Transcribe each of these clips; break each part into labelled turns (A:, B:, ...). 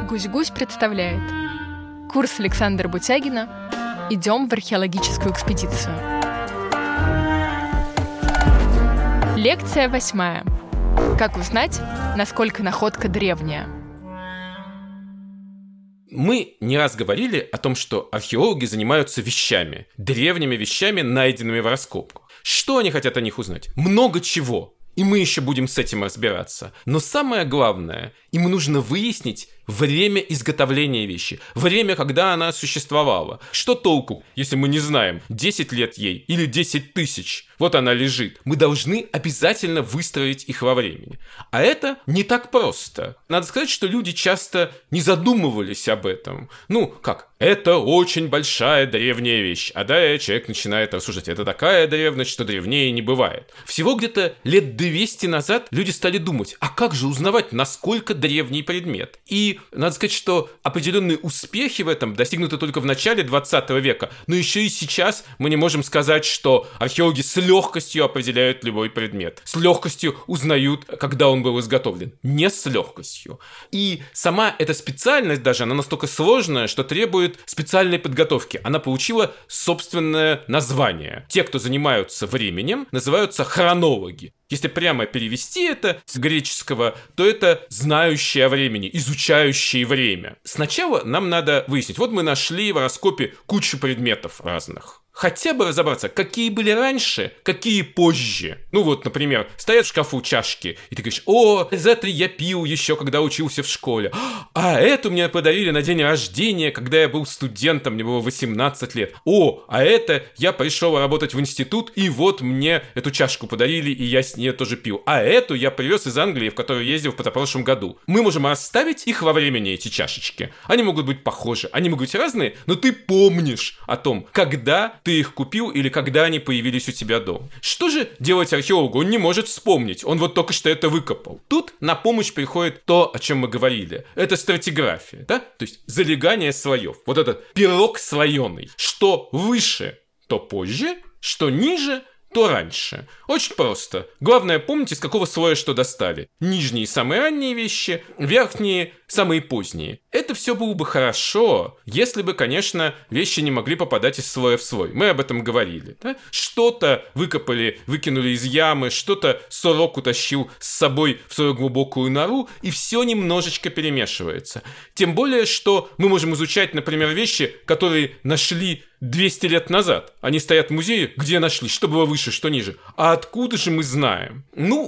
A: Гусь-Гусь представляет курс Александра Бутягина «Идем в археологическую экспедицию». Лекция 8. Как узнать, насколько находка древняя?
B: Мы не раз говорили о том, что археологи занимаются вещами, древними вещами, найденными в раскопках. Что они хотят о них узнать? Много чего. И мы еще будем с этим разбираться. Но самое главное, им нужно выяснить время изготовления вещи. Время, когда она существовала. Что толку, если мы не знаем, 10 лет ей или 10 тысяч? Вот она лежит. Мы должны обязательно выстроить их во времени. А это не так просто. Надо сказать, что люди часто не задумывались об этом. Это очень большая древняя вещь. А далее человек начинает рассуждать. Это такая древность, что древнее не бывает. Всего где-то лет 200 назад люди стали думать, а как же узнавать, насколько древний предмет? И надо сказать, что определенные успехи в этом достигнуты только в начале 20 века. Но еще и сейчас мы не можем сказать, что археологи с легкостью определяют любой предмет. С легкостью узнают, когда он был изготовлен. Не с легкостью. И сама эта специальность даже, она настолько сложная, что требует специальной подготовки. Она получила собственное название. Те, кто занимаются временем, называются хронологи. Если прямо перевести это с греческого, то это знающие о времени, изучающие время. Сначала нам надо выяснить. Вот мы нашли в раскопе кучу предметов разных. Хотя бы разобраться, какие были раньше, какие позже. Например, стоят в шкафу чашки, и ты говоришь, из этой я пил еще, когда учился в школе. А эту мне подарили на день рождения, когда я был студентом, мне было 18 лет. А это я пришел работать в институт, и вот мне эту чашку подарили, и я с ней тоже пил. А эту я привез из Англии, в которую ездил в позапрошлом году. Мы можем расставить их во времени, эти чашечки. Они могут быть похожи, они могут быть разные, но ты помнишь о том, когда ты их купил или когда они появились у тебя дома. Что же делать археологу? Он не может вспомнить. Он вот только что это выкопал. Тут на помощь приходит то, о чем мы говорили. Это стратиграфия, да? То есть залегание слоев. Вот этот пирог слоеный. Что выше, то позже, что ниже, то раньше. Очень просто. Главное помнить, из какого слоя что достали. Нижние самые ранние вещи, верхние самые поздние. Это все было бы хорошо, если бы, конечно, вещи не могли попадать из слоя в слой. Мы об этом говорили. Да? Что-то выкопали, выкинули из ямы, что-то сорок утащил с собой в свою глубокую нору, и все немножечко перемешивается. Тем более, что мы можем изучать, например, вещи, которые нашли 200 лет назад. Они стоят в музее, где нашли, что было выше, что ниже. А откуда же мы знаем?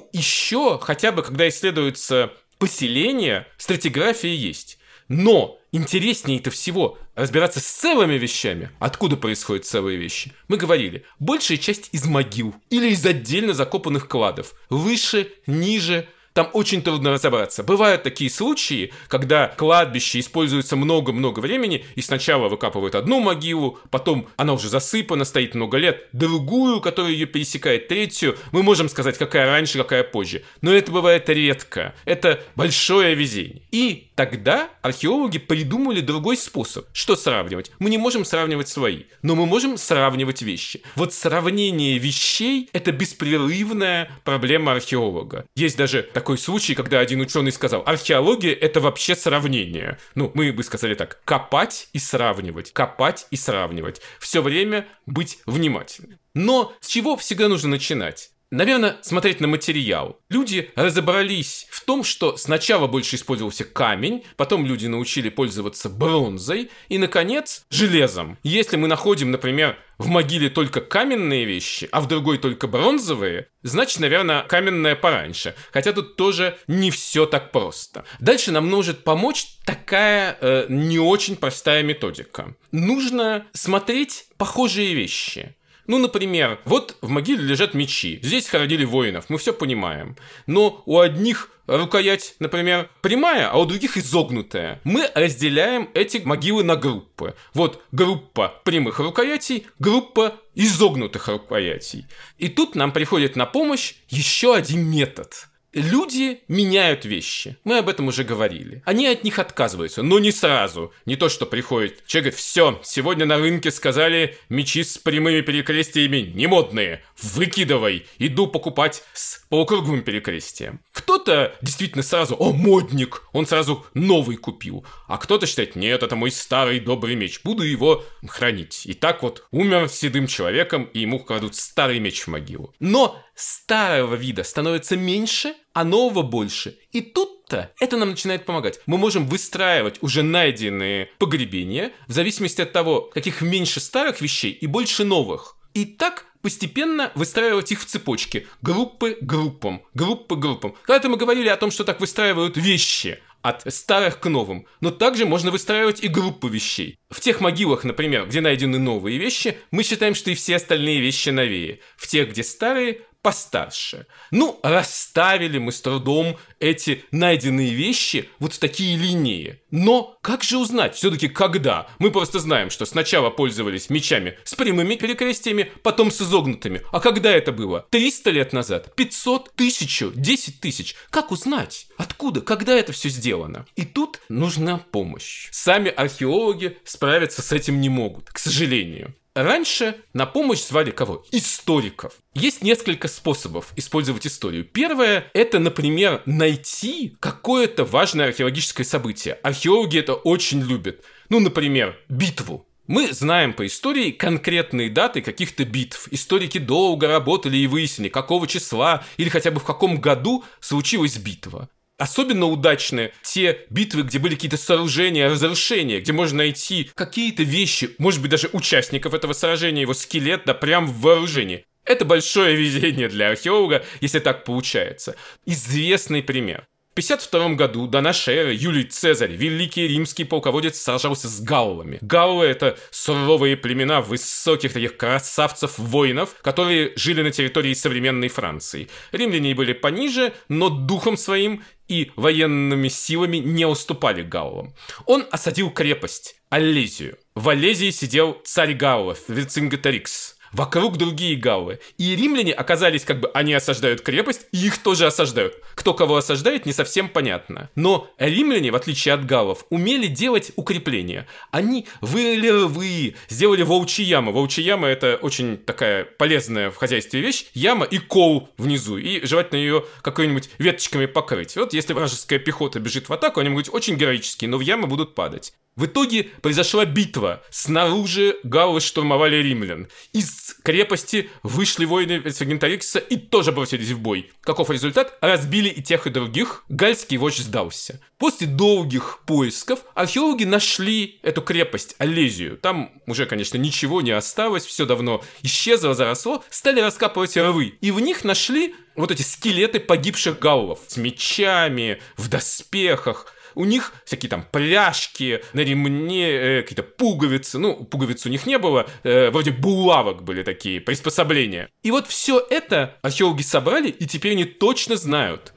B: Еще хотя бы, когда исследуется поселение, стратиграфия есть. Но интереснее-то всего разбираться с целыми вещами. Откуда происходят целые вещи? Мы говорили, большая часть из могил или из отдельно закопанных кладов. Выше, ниже. Там очень трудно разобраться. Бывают такие случаи, когда кладбище используется много-много времени, и сначала выкапывают одну могилу, потом она уже засыпана, стоит много лет, другую, которая ее пересекает, третью. Мы можем сказать, какая раньше, какая позже. Но это бывает редко. Это большое везение. И тогда археологи придумали другой способ. Что сравнивать? Мы не можем сравнивать слои, но мы можем сравнивать вещи. Вот сравнение вещей – это беспрерывная проблема археолога. Есть даже такой случай, когда один ученый сказал, археология – это вообще сравнение. Мы бы сказали так, копать и сравнивать, копать и сравнивать. Все время быть внимательным. Но с чего всегда нужно начинать? Наверное, смотреть на материал. Люди разобрались в том, что сначала больше использовался камень, потом люди научили пользоваться бронзой и, наконец, железом. Если мы находим, например, в могиле только каменные вещи, а в другой только бронзовые, значит, наверное, каменная пораньше. Хотя тут тоже не все так просто. Дальше нам может помочь такая не очень простая методика. Нужно смотреть похожие вещи. Например, вот в могиле лежат мечи. Здесь хоронили воинов, мы все понимаем. Но у одних рукоять, например, прямая, а у других изогнутая. Мы разделяем эти могилы на группы. Вот группа прямых рукоятей, группа изогнутых рукоятей. И тут нам приходит на помощь еще один метод. Люди меняют вещи. Мы об этом уже говорили. Они от них отказываются, но не сразу. Не то, что приходит человек говорит: все, сегодня на рынке сказали, мечи с прямыми перекрестиями не модные. Выкидывай. Иду покупать с полукруглым перекрестием. Кто-то действительно сразу: о, модник. Он сразу новый купил. А кто-то считает: нет, это мой старый добрый меч. Буду его хранить. И так вот умер седым человеком, и ему кладут старый меч в могилу. Но старого вида становится меньше, а нового больше. И тут-то это нам начинает помогать. Мы можем выстраивать уже найденные погребения в зависимости от того, каких меньше старых вещей и больше новых. И так постепенно выстраивать их в цепочке. Группы группам, группы группам. Когда-то мы говорили о том, что так выстраивают вещи от старых к новым. Но также можно выстраивать и группы вещей. В тех могилах, например, где найдены новые вещи, мы считаем, что и все остальные вещи новее. В тех, где старые, постарше. Ну, расставили мы с трудом эти найденные вещи вот в такие линии. Но как же узнать все-таки когда? Мы просто знаем, что сначала пользовались мечами с прямыми перекрестиями, потом с изогнутыми. А когда это было? 300 лет назад? 500? 1000? 10 тысяч? Как узнать? Откуда? Когда это все сделано? И тут нужна помощь. Сами археологи справиться с этим не могут, к сожалению. Раньше на помощь звали кого? Историков. Есть несколько способов использовать историю. Первое – это, например, найти какое-то важное археологическое событие. Археологи это очень любят. Ну, например, битву. Мы знаем по истории конкретные даты каких-то битв. Историки долго работали и выяснили, какого числа или хотя бы в каком году случилась битва. Особенно удачны те битвы, где были какие-то сооружения, разрушения, где можно найти какие-то вещи, может быть, даже участников этого сражения, его скелет, да прям в вооружении. Это большое везение для археолога, если так получается. Известный пример. В 52 году до нашей эры Юлий Цезарь, великий римский полководец, сражался с галлами. Галлы — это суровые племена высоких таких красавцев-воинов, которые жили на территории современной Франции. Римляне были пониже, но духом своим и военными силами не уступали галлам. Он осадил крепость Алезию. В Алезии сидел царь галлов Верцингеторикс. Вокруг другие галлы. И римляне оказались они осаждают крепость, и их тоже осаждают. Кто кого осаждает, не совсем понятно. Но римляне, в отличие от галлов, умели делать укрепления. Они вырыли рвы, сделали волчьи ямы. Волчья яма — это очень такая полезная в хозяйстве вещь. Яма и кол внизу. И желательно ее какой-нибудь веточками покрыть. Вот если вражеская пехота бежит в атаку, они могут быть очень героические, но в ямы будут падать. В итоге произошла битва. Снаружи галлы штурмовали римлян. Из крепости вышли воины Верцингеторикса и тоже бросились в бой. Каков результат? Разбили и тех, и других. Гальский вождь сдался. После долгих поисков археологи нашли эту крепость Алезию. Там уже, конечно, ничего не осталось, все давно исчезло, заросло. Стали раскапывать рвы. И в них нашли вот эти скелеты погибших галлов с мечами, в доспехах. У них всякие там пряжки, на ремне, какие-то пуговицы. Ну, пуговиц у них не было, вроде булавок были такие, приспособления. И вот все это археологи собрали, и теперь они точно знают. В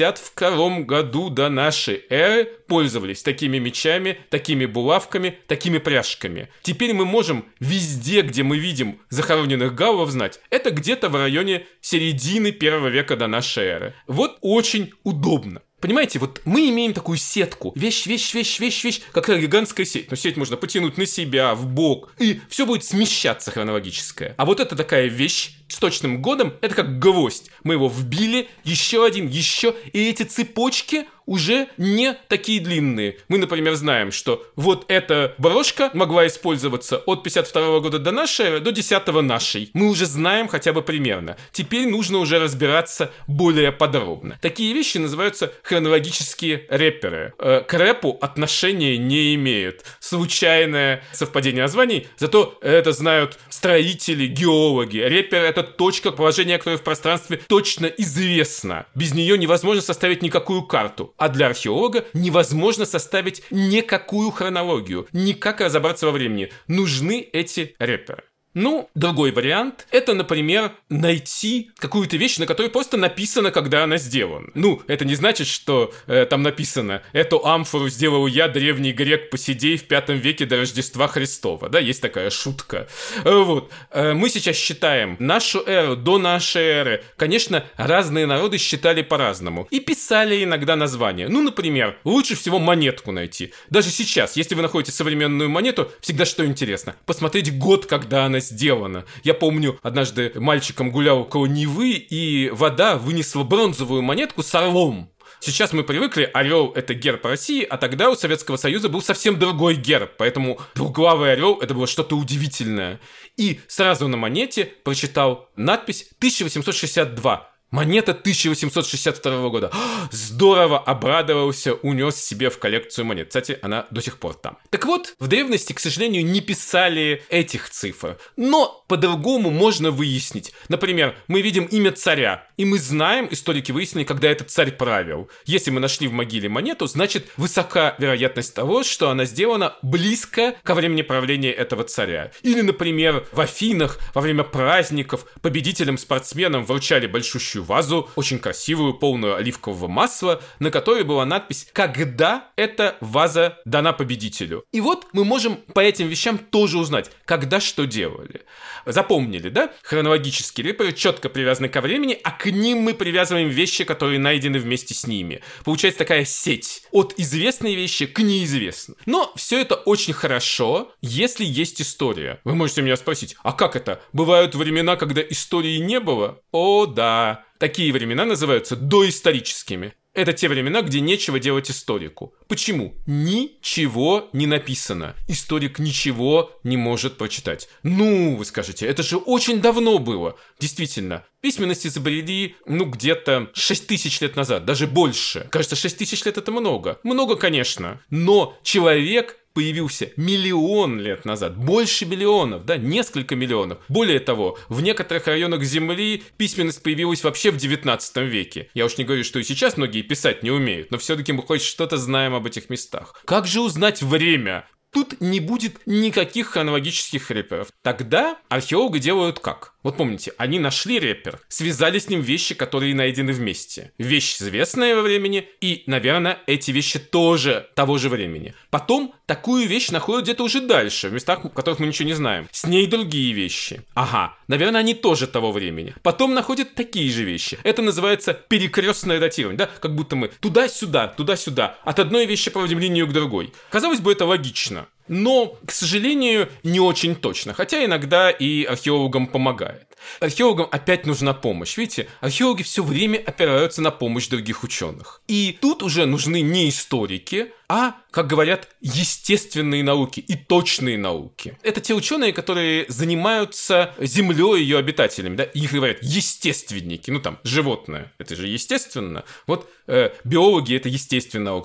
B: 52 году до нашей эры пользовались такими мечами, такими булавками, такими пряжками. Теперь мы можем везде, где мы видим захороненных галлов, знать. Это где-то в районе середины 1 века до нашей эры. Вот очень удобно. Понимаете, вот мы имеем такую сетку. Вещь, какая гигантская сеть. Но сеть можно потянуть на себя, в бок, и все будет смещаться хронологическое. А вот это такая вещь с точным годом, это как гвоздь. Мы его вбили, еще один, еще, и эти цепочки уже не такие длинные. Мы, например, знаем, что вот эта брошка могла использоваться от 52 года до нашей эры до 10-го нашей. Мы уже знаем хотя бы примерно. Теперь нужно уже разбираться более подробно. Такие вещи называются хронологические рэперы. К рэпу отношения не имеют. Случайное совпадение названий, зато это знают строители, геологи. Рэпер — это точка положения, которая в пространстве точно известна. Без нее невозможно составить никакую карту. А для археолога невозможно составить никакую хронологию, никак разобраться во времени. Нужны эти рэперы. Ну, другой вариант – это, например, найти какую-то вещь, на которой просто написано, когда она сделана. Ну, это не значит, что там написано «Эту амфору сделал я, древний грек Посидей, в 5 веке до Рождества Христова». Да, есть такая шутка. Вот. Мы сейчас считаем нашу эру до нашей эры. Конечно, разные народы считали по-разному. И писали иногда названия. Ну, например, лучше всего монетку найти. Даже сейчас, если вы находите современную монету, всегда что интересно? Посмотреть год, когда она сделано. Я помню, однажды мальчиком гулял около Невы, и вода вынесла бронзовую монетку с орлом. Сейчас мы привыкли, орел – это герб России, а тогда у Советского Союза был совсем другой герб, поэтому двуглавый орел – это было что-то удивительное. И сразу на монете прочитал надпись 1862. Монета 1862 года. Здорово, обрадовался, унес себе в коллекцию монет. Кстати, она до сих пор там. Так вот, в древности, к сожалению, не писали этих цифр. Но по-другому можно выяснить. Например, мы видим имя царя, и мы знаем, историки выяснили, когда этот царь правил. Если мы нашли в могиле монету, значит, высока вероятность того, что она сделана близко ко времени правления этого царя. Или, например, в Афинах во время праздников победителям-спортсменам вручали большущую вазу, очень красивую, полную оливкового масла, на которой была надпись «Когда эта ваза дана победителю?». И вот мы можем по этим вещам тоже узнать, когда что делали. Запомнили, да? Хронологические реперы четко привязаны ко времени, а к ним мы привязываем вещи, которые найдены вместе с ними. Получается такая сеть от известной вещи к неизвестной. Но все это очень хорошо, если есть история. Вы можете меня спросить, а как это? Бывают времена, когда истории не было? О, да. Такие времена называются доисторическими. Это те времена, где нечего делать историку. Почему? Ничего не написано. Историк ничего не может прочитать. Ну, вы скажете, это же очень давно было. Действительно, письменность изобрели, где-то 6000 лет назад, даже больше. Кажется, 6000 лет это много. Много, конечно. Но человек появился миллион лет назад, больше миллионов, да, несколько миллионов. Более того, в некоторых районах Земли письменность появилась вообще в 19 веке. Я уж не говорю, что и сейчас многие писать не умеют, но все-таки мы хоть что-то знаем об этих местах. Как же узнать время? Тут не будет никаких хронологических реперов. Тогда археологи делают как? Вот помните, они нашли репер, связали с ним вещи, которые найдены вместе. Вещь известная во времени, и, наверное, эти вещи тоже того же времени. Потом такую вещь находят где-то уже дальше, в местах, в которых мы ничего не знаем. С ней другие вещи. Ага, наверное, они тоже того времени. Потом находят такие же вещи. Это называется перекрестное датирование, да? Как будто мы туда-сюда, туда-сюда, от одной вещи проводим линию к другой. Казалось бы, это логично. Но, к сожалению, не очень точно, хотя иногда и археологам помогает. Археологам опять нужна помощь. Видите, археологи все время опираются на помощь других ученых. И тут уже нужны не историки, а, как говорят, естественные науки и точные науки. Это те ученые, которые занимаются землей и ее обитателями, да? Их говорят естественники, животное, это же естественно. Вот биологи — это естественная наука.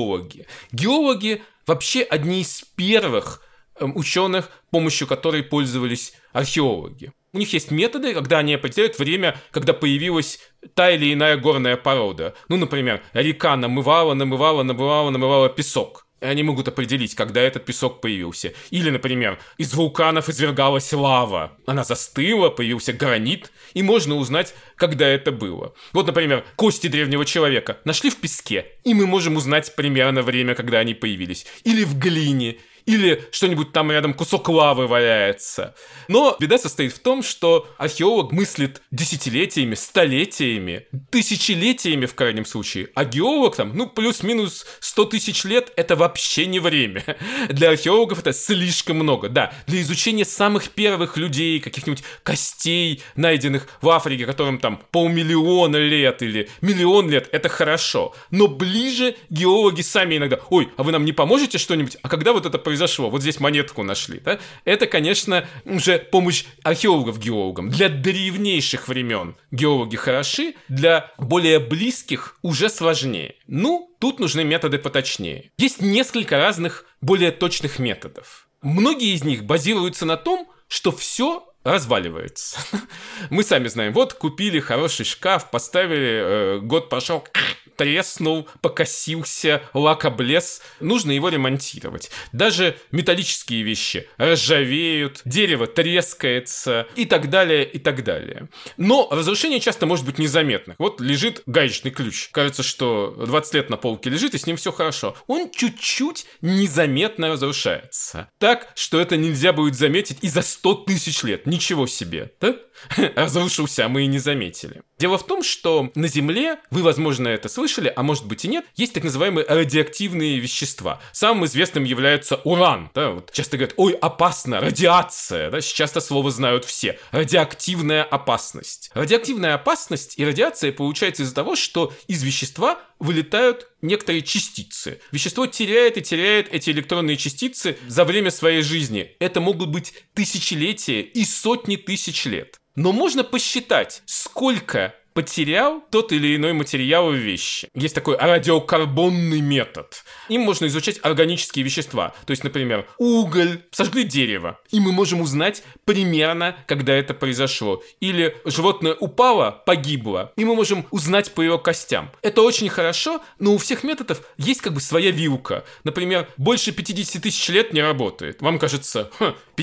B: Геологи вообще одни из первых ученых, помощью которой пользовались археологи. У них есть методы, когда они определяют время, когда появилась та или иная горная порода. Например, река намывала песок. И они могут определить, когда этот песок появился. Или, например, из вулканов извергалась лава. Она застыла, появился гранит, и можно узнать, когда это было. Вот, например, кости древнего человека нашли в песке, и мы можем узнать примерно время, когда они появились. Или в глине, или что-нибудь там рядом кусок лавы валяется. Но беда состоит в том, что археолог мыслит десятилетиями, столетиями, тысячелетиями в крайнем случае. А геолог плюс-минус 100 тысяч лет — это вообще не время. Для археологов это слишком много. Да, для изучения самых первых людей, каких-нибудь костей, найденных в Африке, которым там 500 000 лет или 1 000 000 лет, это хорошо. Но ближе геологи сами иногда: ой, а вы нам не поможете что-нибудь? А когда вот это произошло? Вот здесь монетку нашли, да? Это, конечно, уже помощь археологов-геологам. Для древнейших времен геологи хороши, для более близких уже сложнее. Тут нужны методы поточнее. Есть несколько разных, более точных методов. Многие из них базируются на том, что все разваливается. Мы сами знаем, вот купили хороший шкаф, поставили, год прошел, треснул, покосился, лак облез, нужно его ремонтировать. Даже металлические вещи ржавеют, дерево трескается и так далее, и так далее. Но разрушение часто может быть незаметным. Вот лежит гаечный ключ. Кажется, что 20 лет на полке лежит, и с ним все хорошо. Он чуть-чуть незаметно разрушается. Так, что это нельзя будет заметить и за 100 тысяч лет. Ничего себе, да? Разрушился, а мы и не заметили. Дело в том, что на Земле, вы, возможно, это слышали, а может быть и нет, есть так называемые радиоактивные вещества. Самым известным является уран. Да? Вот часто говорят, ой, опасно, радиация. Да? Сейчас это слово знают все. Радиоактивная опасность. Радиоактивная опасность и радиация получается из-за того, что из вещества вылетают некоторые частицы. Вещество теряет и теряет эти электронные частицы за время своей жизни. Это могут быть тысячелетия и сотни тысяч лет. Но можно посчитать, сколько потерял тот или иной материал в вещи. Есть такой радиокарбонный метод. Им можно изучать органические вещества. То есть, например, уголь, сожгли дерево. И мы можем узнать примерно, когда это произошло. Или животное упало, погибло. И мы можем узнать по его костям. Это очень хорошо, но у всех методов есть как бы своя вилка. Например, больше 50 тысяч лет не работает. Вам кажется,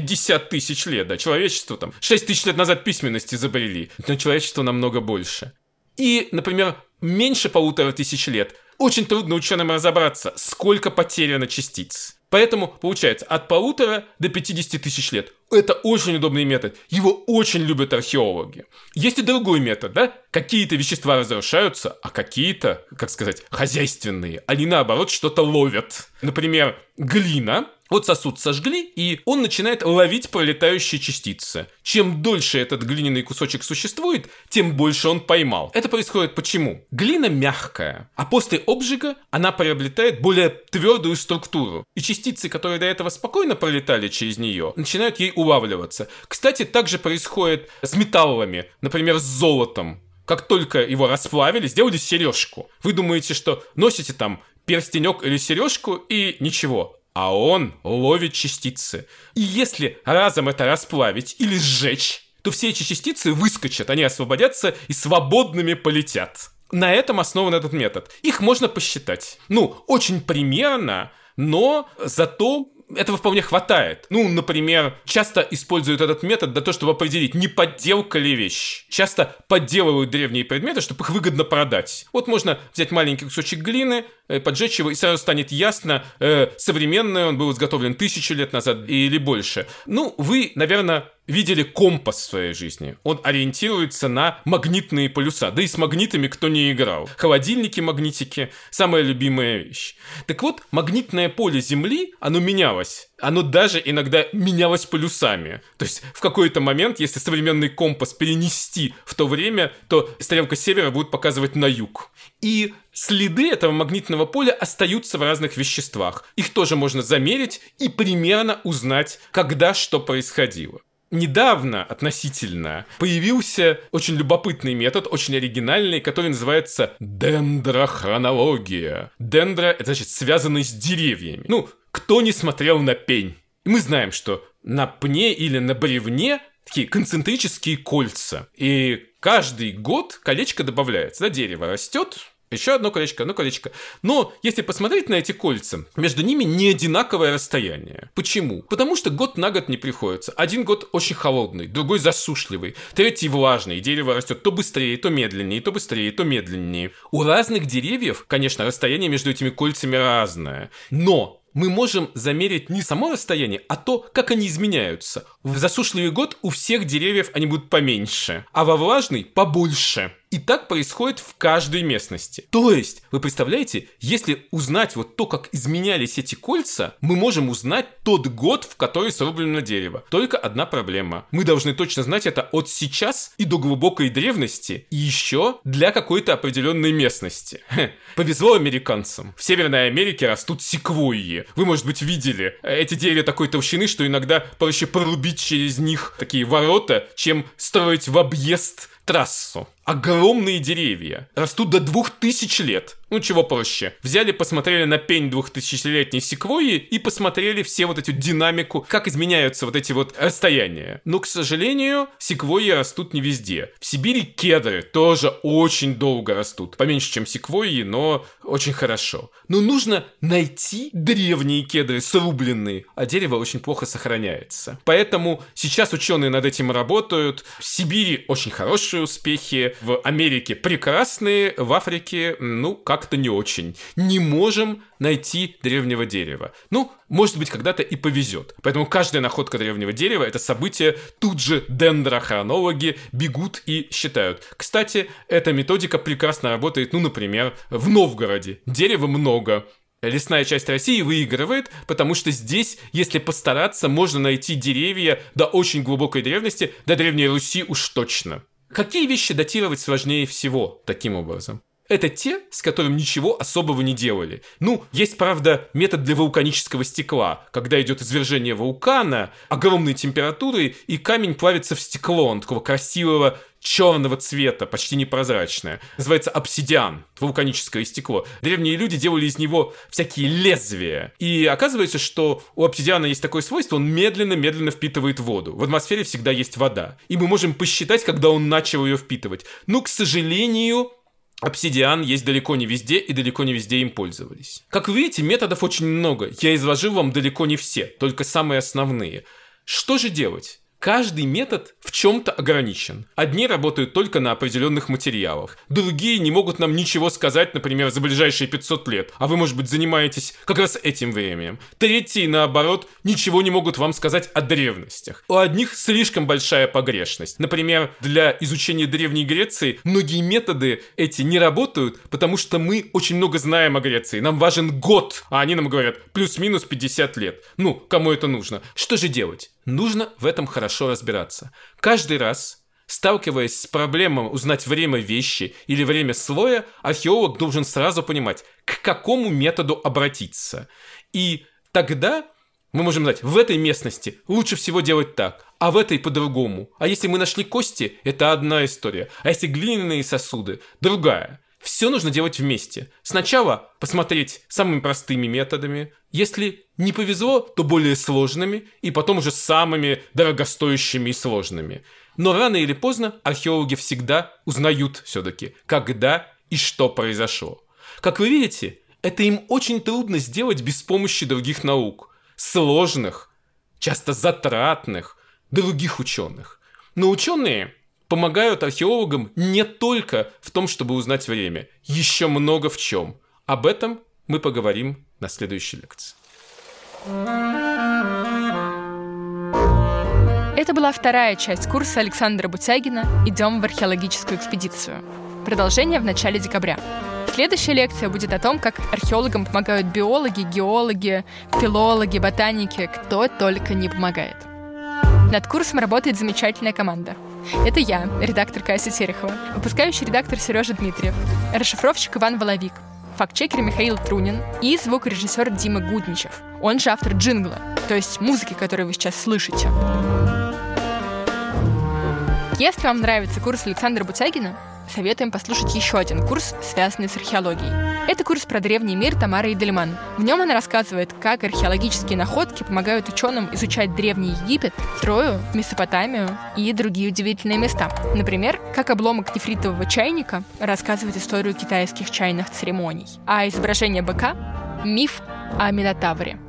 B: 50 тысяч лет, да, человечество там 6 тысяч лет назад письменность изобрели. Но человечество намного больше. И, например, меньше 1500 лет очень трудно ученым разобраться, сколько потеряно частиц. Поэтому, получается, от 1500 до 50 тысяч лет. Это очень удобный метод. Его очень любят археологи. Есть и другой метод, да? Какие-то вещества разрушаются, а какие-то, как сказать, хозяйственные. Они, наоборот, что-то ловят. Например, глина. Вот сосуд сожгли, и он начинает ловить пролетающие частицы. Чем дольше этот глиняный кусочек существует, тем больше он поймал. Это происходит почему? Глина мягкая, а после обжига она приобретает более твердую структуру. И частицы, которые до этого спокойно пролетали через нее, начинают ей улавливаться. Кстати, так же происходит с металлами, например, с золотом. Как только его расплавили, сделали сережку. Вы думаете, что носите там перстенек или сережку и ничего. А он ловит частицы. И если разом это расплавить или сжечь, то все эти частицы выскочат, они освободятся и свободными полетят. На этом основан этот метод. Их можно посчитать. Очень примерно, но зато этого вполне хватает. Например, часто используют этот метод для того, чтобы определить, не подделка ли вещь. Часто подделывают древние предметы, чтобы их выгодно продать. Вот можно взять маленький кусочек глины, поджечь его, и сразу станет ясно, современный он был изготовлен 1000 лет назад или больше. Вы, наверное, видели компас в своей жизни. Он ориентируется на магнитные полюса. Да и с магнитами кто не играл. Холодильники, магнитики – самая любимая вещь. Так вот, магнитное поле Земли, оно менялось. Оно даже иногда менялось полюсами. То есть в какой-то момент, если современный компас перенести в то время, то стрелка севера будет показывать на юг. И следы этого магнитного поля остаются в разных веществах. Их тоже можно замерить и примерно узнать, когда что происходило. Недавно, относительно, появился очень любопытный метод, очень оригинальный, который называется дендрохронология. Дендро – это значит связанный с деревьями. Кто не смотрел на пень? Мы знаем, что на пне или на бревне такие концентрические кольца. И каждый год колечко добавляется. Да, дерево растет, еще одно колечко. Но если посмотреть на эти кольца, между ними не одинаковое расстояние. Почему? Потому что год на год не приходится. Один год очень холодный, другой засушливый, третий влажный. Дерево растет то быстрее, то медленнее, то быстрее, то медленнее. У разных деревьев, конечно, расстояние между этими кольцами разное. Но мы можем замерить не само расстояние, а то, как они изменяются. В засушливый год у всех деревьев они будут поменьше, а во влажный побольше. И так происходит в каждой местности. То есть, вы представляете, если узнать вот то, как изменялись эти кольца, мы можем узнать тот год, в который срублено дерево. Только одна проблема. Мы должны точно знать это от сейчас и до глубокой древности, и еще для какой-то определенной местности. Повезло американцам. В Северной Америке растут секвойи. Вы, может быть, видели. Эти деревья такой толщины, что иногда проще прорубить через них такие ворота, чем строить в объезд трассу. Огромные деревья растут до 2000 лет. Ну, чего проще. Взяли, посмотрели на пень 2000-летней секвойи и посмотрели все вот эту динамику, как изменяются вот эти вот расстояния. Но, к сожалению, секвойи растут не везде. В Сибири кедры тоже очень долго растут. Поменьше, чем секвойи, но очень хорошо. Но нужно найти древние кедры, срубленные, а дерево очень плохо сохраняется. Поэтому сейчас ученые над этим работают. В Сибири очень хорошие успехи, в Америке прекрасные, в Африке, как-то не очень. Не можем найти древнего дерева. Может быть, когда-то и повезет. Поэтому каждая находка древнего дерева — это событие, тут же дендрохронологи бегут и считают. Кстати, эта методика прекрасно работает, например, в Новгороде. Дерева много. Лесная часть России выигрывает, потому что здесь, если постараться, можно найти деревья до очень глубокой древности, до Древней Руси уж точно. Какие вещи датировать сложнее всего таким образом? Это те, с которым ничего особого не делали. Есть, правда, метод для вулканического стекла. Когда идет извержение вулкана, огромные температуры, и камень плавится в стекло. Он такого красивого черного цвета, почти непрозрачное. Называется обсидиан, вулканическое стекло. Древние люди делали из него всякие лезвия. И оказывается, что у обсидиана есть такое свойство, он медленно-медленно впитывает воду. В атмосфере всегда есть вода. И мы можем посчитать, когда он начал ее впитывать. К сожалению, обсидиан есть далеко не везде, и далеко не везде им пользовались. Как вы видите, методов очень много. Я изложил вам далеко не все, только самые основные. Что же делать? Каждый метод в чем-то ограничен. Одни работают только на определенных материалах, другие не могут нам ничего сказать, например, за ближайшие 500 лет, а вы, может быть, занимаетесь как раз этим временем. Третьи, наоборот, ничего не могут вам сказать о древностях. У одних слишком большая погрешность. Например, для изучения Древней Греции многие методы эти не работают, потому что мы очень много знаем о Греции. Нам важен год, а они нам говорят плюс-минус 50 лет. Кому это нужно? Что же делать? Нужно в этом хорошо разбираться. Каждый раз, сталкиваясь с проблемой узнать время вещи или время слоя, археолог должен сразу понимать, к какому методу обратиться. И тогда мы можем знать, в этой местности лучше всего делать так, а в этой по-другому. А если мы нашли кости, это одна история. А если глиняные сосуды, другая. Все нужно делать вместе. Сначала посмотреть самыми простыми методами. Если не повезло, то более сложными. И потом уже самыми дорогостоящими и сложными. Но рано или поздно археологи всегда узнают все-таки, когда и что произошло. Как вы видите, это им очень трудно сделать без помощи других наук. Сложных, часто затратных, других ученых. Но ученые помогают археологам не только в том, чтобы узнать время, еще много в чем. Об этом мы поговорим на следующей лекции.
A: Это была вторая часть курса Александра Бутягина «Идем в археологическую экспедицию». Продолжение в начале декабря. Следующая лекция будет о том, как археологам помогают биологи, геологи, филологи, ботаники, кто только не помогает. Над курсом работает замечательная команда. Это я, редактор Кася Терехова, выпускающий редактор Сережа Дмитриев, расшифровщик Иван Воловик, фактчекер Михаил Трунин и звукорежиссер Дима Гудничев, он же автор джингла, то есть музыки, которую вы сейчас слышите. Если вам нравится курс Александра Бутягина, советуем послушать еще один курс, связанный с археологией. Это курс про древний мир Тамары Идельман. В нем она рассказывает, как археологические находки помогают ученым изучать Древний Египет, Трою, Месопотамию и другие удивительные места. Например, как обломок нефритового чайника рассказывает историю китайских чайных церемоний, а изображение быка — миф о Минотавре.